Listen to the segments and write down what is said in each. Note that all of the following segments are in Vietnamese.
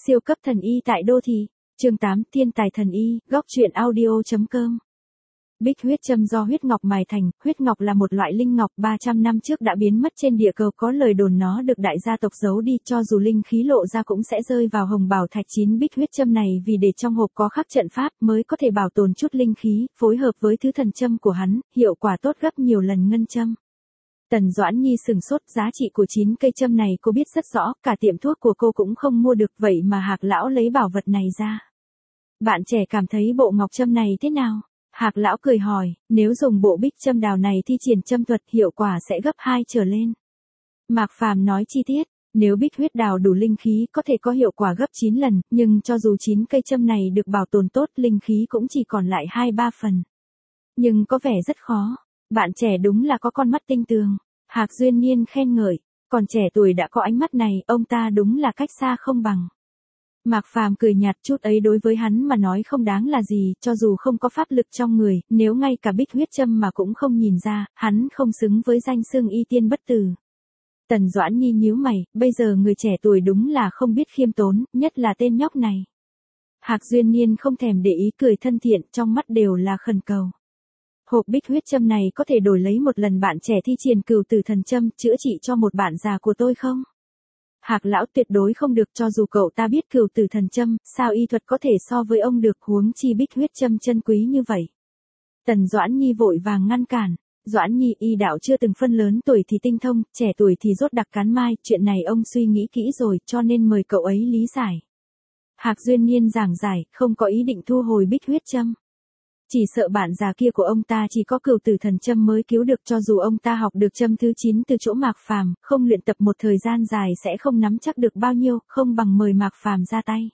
Siêu cấp thần y tại đô thị. Chương 8, Thiên tài thần y, góc truyện audio.com. Bích huyết châm do huyết ngọc mài thành. Huyết ngọc là một loại linh ngọc 300 năm trước đã biến mất trên địa cầu, có lời đồn nó được đại gia tộc giấu đi, cho dù linh khí lộ ra cũng sẽ rơi vào hồng bảo thạch. Bích huyết châm này vì để trong hộp có khắc trận pháp mới có thể bảo tồn chút linh khí, phối hợp với thứ thần châm của hắn, hiệu quả tốt gấp nhiều lần ngân châm. Tần Doãn Nhi sừng sốt, giá trị của 9 cây châm này cô biết rất rõ, cả tiệm thuốc của cô cũng không mua được, vậy mà Hạc lão lấy bảo vật này ra. Bạn trẻ cảm thấy bộ ngọc châm này thế nào? Hạc lão cười hỏi, nếu dùng bộ bích châm đào này thi triển châm thuật hiệu quả sẽ gấp 2 trở lên. Mạc Phàm nói chi tiết, nếu bích huyết đào đủ linh khí có thể có hiệu quả gấp 9 lần, nhưng cho dù 9 cây châm này được bảo tồn tốt, linh khí cũng chỉ còn lại 2-3 phần. Nhưng có vẻ rất khó. Bạn trẻ đúng là có con mắt tinh tường. Hạc Duyên Niên khen ngợi, còn trẻ tuổi đã có ánh mắt này, ông ta đúng là cách xa không bằng. Mạc Phàm cười nhạt, chút ấy đối với hắn mà nói không đáng là gì, cho dù không có pháp lực trong người, nếu ngay cả bích huyết châm mà cũng không nhìn ra, hắn không xứng với danh xưng y tiên bất tử. Tần Doãn Nhi nhíu mày, bây giờ người trẻ tuổi đúng là không biết khiêm tốn, nhất là tên nhóc này. Hạc Duyên Niên không thèm để ý, cười thân thiện, trong mắt đều là khẩn cầu. Hộp bích huyết châm này có thể đổi lấy một lần bạn trẻ thi triển cửu tử thần châm, chữa trị cho một bạn già của tôi không? Hạc lão tuyệt đối không được, cho dù cậu ta biết cửu tử thần châm, sao y thuật có thể so với ông được, huống chi bích huyết châm chân quý như vậy. Tần Doãn Nhi vội vàng ngăn cản. Doãn Nhi, y đạo chưa từng phân lớn tuổi thì tinh thông, trẻ tuổi thì rốt đặc cán mai, chuyện này ông suy nghĩ kỹ rồi, cho nên mời cậu ấy lý giải. Hạc Duyên Niên giảng giải, không có ý định thu hồi bích huyết châm. Chỉ sợ bạn già kia của ông ta chỉ có cửu tử thần châm mới cứu được, cho dù ông ta học được châm thứ 9 từ chỗ Mạc Phàm, không luyện tập một thời gian dài sẽ không nắm chắc được bao nhiêu, không bằng mời Mạc Phàm ra tay.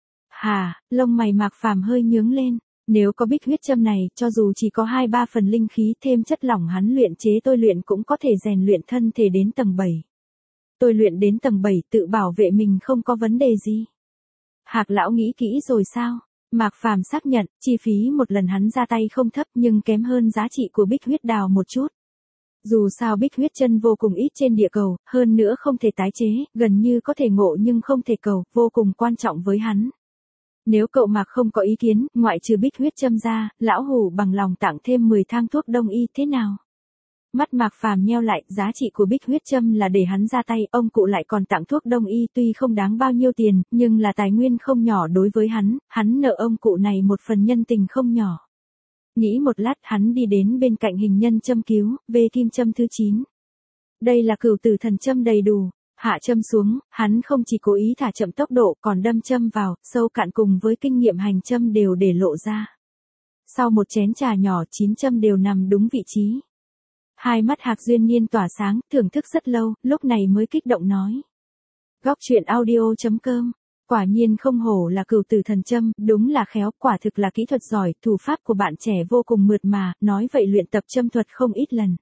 Hà, lông mày Mạc Phàm hơi nhướng lên, nếu có bích huyết châm này, cho dù chỉ có 2-3 phần linh khí thêm chất lỏng hắn luyện chế tôi luyện cũng có thể rèn luyện thân thể đến tầng 7. Tôi luyện đến tầng 7 tự bảo vệ mình không có vấn đề gì. Hạc lão nghĩ kỹ rồi sao? Mạc Phàm xác nhận, chi phí một lần hắn ra tay không thấp nhưng kém hơn giá trị của bích huyết đào một chút. Dù sao bích huyết chân vô cùng ít trên địa cầu, hơn nữa không thể tái chế, gần như có thể ngộ nhưng không thể cầu, vô cùng quan trọng với hắn. Nếu cậu Mạc không có ý kiến, ngoại trừ bích huyết châm ra, lão hủ bằng lòng tặng thêm 10 thang thuốc đông y, thế nào? Mắt Mạc Phàm nheo lại, giá trị của bích huyết châm là để hắn ra tay, ông cụ lại còn tặng thuốc đông y, tuy không đáng bao nhiêu tiền, nhưng là tài nguyên không nhỏ đối với hắn nợ ông cụ này một phần nhân tình không nhỏ. Nghĩ một lát, hắn đi đến bên cạnh hình nhân châm cứu, về kim châm thứ 9. Đây là cửu tử thần châm đầy đủ. Hạ châm xuống, hắn không chỉ cố ý thả chậm tốc độ, còn đâm châm vào, sâu cạn cùng với kinh nghiệm hành châm đều để lộ ra. Sau một chén trà nhỏ, 9 châm đều nằm đúng vị trí. Hai mắt Hạc Duyên Niên tỏa sáng, thưởng thức rất lâu, lúc này mới kích động nói. Góc truyện audio.com. Quả nhiên không hổ là cửu tử thần châm, đúng là khéo, quả thực là kỹ thuật giỏi, thủ pháp của bạn trẻ vô cùng mượt mà, nói vậy luyện tập châm thuật không ít lần.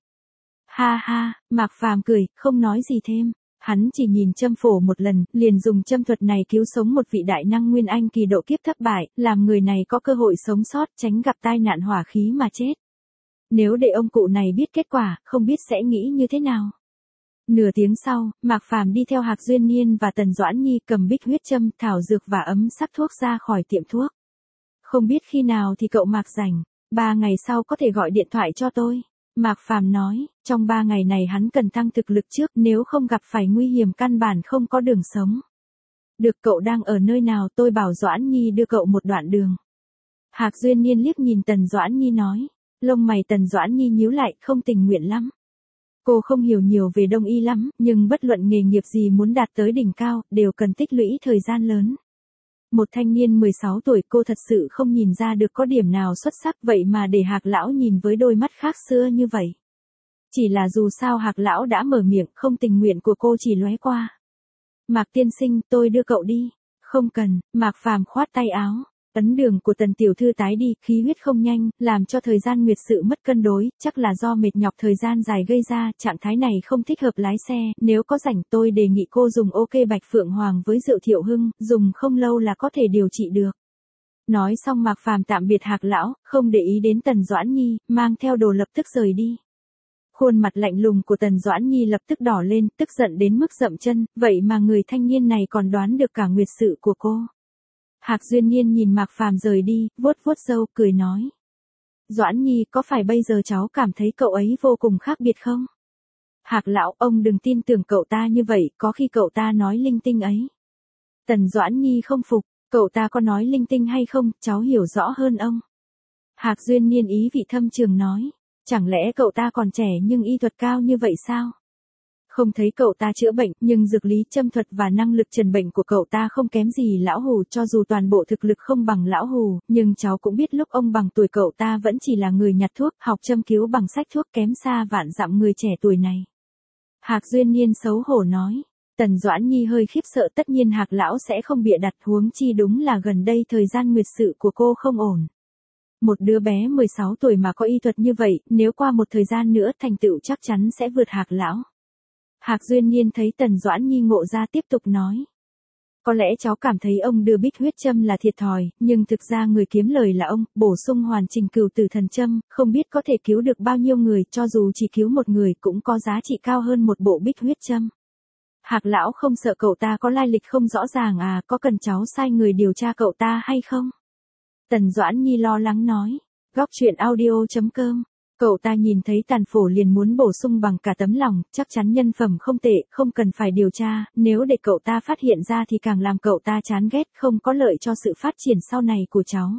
Ha ha, Mạc Phàm cười, không nói gì thêm. Hắn chỉ nhìn châm phổ một lần, liền dùng châm thuật này cứu sống một vị đại năng nguyên anh kỳ độ kiếp thất bại, làm người này có cơ hội sống sót, tránh gặp tai nạn hỏa khí mà chết. Nếu để ông cụ này biết kết quả, không biết sẽ nghĩ như thế nào. Nửa tiếng sau, Mạc Phàm đi theo Hạc Duyên Niên và Tần Doãn Nhi cầm bích huyết châm, thảo dược và ấm sắc thuốc ra khỏi tiệm thuốc. Không biết khi nào thì cậu Mạc rảnh, 3 ngày sau có thể gọi điện thoại cho tôi. Mạc Phàm nói, trong 3 ngày này hắn cần tăng thực lực trước, nếu không gặp phải nguy hiểm căn bản không có đường sống. Được, cậu đang ở nơi nào, tôi bảo Doãn Nhi đưa cậu một đoạn đường. Hạc Duyên Niên liếc nhìn Tần Doãn Nhi nói. Lông mày Tần Doãn Nhi nhíu lại, không tình nguyện lắm. Cô không hiểu nhiều về đông y lắm, nhưng bất luận nghề nghiệp gì muốn đạt tới đỉnh cao, đều cần tích lũy thời gian lớn. Một thanh niên 16 tuổi, cô thật sự không nhìn ra được có điểm nào xuất sắc, vậy mà để Hạc lão nhìn với đôi mắt khác xưa như vậy. Chỉ là dù sao Hạc lão đã mở miệng, không tình nguyện của cô chỉ lóe qua. Mạc tiên sinh, tôi đưa cậu đi. Không cần, Mạc Phàm khoát tay áo. Ấn đường của Tần tiểu thư tái đi, khí huyết không nhanh, làm cho thời gian nguyệt sự mất cân đối, chắc là do mệt nhọc thời gian dài gây ra, trạng thái này không thích hợp lái xe, nếu có rảnh tôi đề nghị cô dùng ok Bạch Phượng Hoàng với rượu Thiệu Hưng, dùng không lâu là có thể điều trị được. Nói xong Mạc Phàm tạm biệt Hạc lão, không để ý đến Tần Doãn Nhi, mang theo đồ lập tức rời đi. Khuôn mặt lạnh lùng của Tần Doãn Nhi lập tức đỏ lên, tức giận đến mức dậm chân, vậy mà người thanh niên này còn đoán được cả nguyệt sự của cô. Hạc Duyên Nhiên nhìn Mạc Phàm rời đi, vuốt vuốt râu, cười nói. Doãn Nhi, có phải bây giờ cháu cảm thấy cậu ấy vô cùng khác biệt không? Hạc lão, ông đừng tin tưởng cậu ta như vậy, có khi cậu ta nói linh tinh ấy. Tần Doãn Nhi không phục, cậu ta có nói linh tinh hay không, cháu hiểu rõ hơn ông. Hạc Duyên Nhiên ý vị thâm trường nói, chẳng lẽ cậu ta còn trẻ nhưng y thuật cao như vậy sao? Không thấy cậu ta chữa bệnh, nhưng dược lý châm thuật và năng lực trần bệnh của cậu ta không kém gì lão Hù, cho dù toàn bộ thực lực không bằng lão Hù, nhưng cháu cũng biết lúc ông bằng tuổi cậu ta vẫn chỉ là người nhặt thuốc, học châm cứu bằng sách thuốc, kém xa vạn dặm người trẻ tuổi này. Hạc Duyên Nhiên xấu hổ nói. Tần Doãn Nhi hơi khiếp sợ, tất nhiên Hạc lão sẽ không bịa đặt, huống chi đúng là gần đây thời gian nguyệt sự của cô không ổn. Một đứa bé 16 tuổi mà có y thuật như vậy, nếu qua một thời gian nữa thành tựu chắc chắn sẽ vượt Hạc lão. Hạc Duyên Nhiên thấy Tần Doãn Nhi ngộ ra tiếp tục nói. Có lẽ cháu cảm thấy ông đưa bích huyết châm là thiệt thòi, nhưng thực ra người kiếm lời là ông, bổ sung hoàn chỉnh cửu tử thần châm, không biết có thể cứu được bao nhiêu người, cho dù chỉ cứu một người cũng có giá trị cao hơn một bộ bích huyết châm. Hạc lão không sợ cậu ta có lai lịch không rõ ràng à, có cần cháu sai người điều tra cậu ta hay không? Tần Doãn Nhi lo lắng nói. Góc truyện audio.com. Cậu ta nhìn thấy Tàn Phổ liền muốn bổ sung bằng cả tấm lòng, chắc chắn nhân phẩm không tệ, không cần phải điều tra, nếu để cậu ta phát hiện ra thì càng làm cậu ta chán ghét, không có lợi cho sự phát triển sau này của cháu.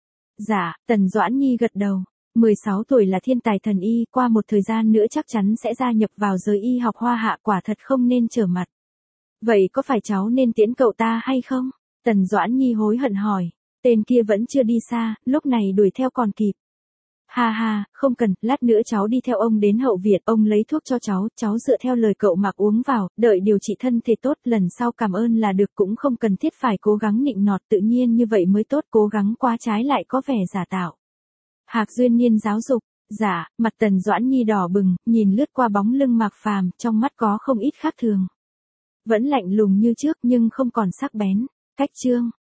Dạ, Tần Doãn Nhi gật đầu. 16 tuổi là thiên tài thần y, qua một thời gian nữa chắc chắn sẽ gia nhập vào giới y học Hoa Hạ, quả thật không nên trở mặt. Vậy có phải cháu nên tiễn cậu ta hay không? Tần Doãn Nhi hối hận hỏi. Tên kia vẫn chưa đi xa, lúc này đuổi theo còn kịp. Ha ha, không cần, lát nữa cháu đi theo ông đến hậu viện, ông lấy thuốc cho cháu dựa theo lời cậu Mạc uống vào, đợi điều trị thân thể tốt, lần sau cảm ơn là được, cũng không cần thiết phải cố gắng nịnh nọt, tự nhiên như vậy mới tốt, cố gắng quá trái lại có vẻ giả tạo. Hạc Duyên Nhiên giáo dục. Dạ, mặt Tần Doãn Nhi đỏ bừng, nhìn lướt qua bóng lưng Mạc Phàm, trong mắt có không ít khác thường. Vẫn lạnh lùng như trước nhưng không còn sắc bén. Cách chương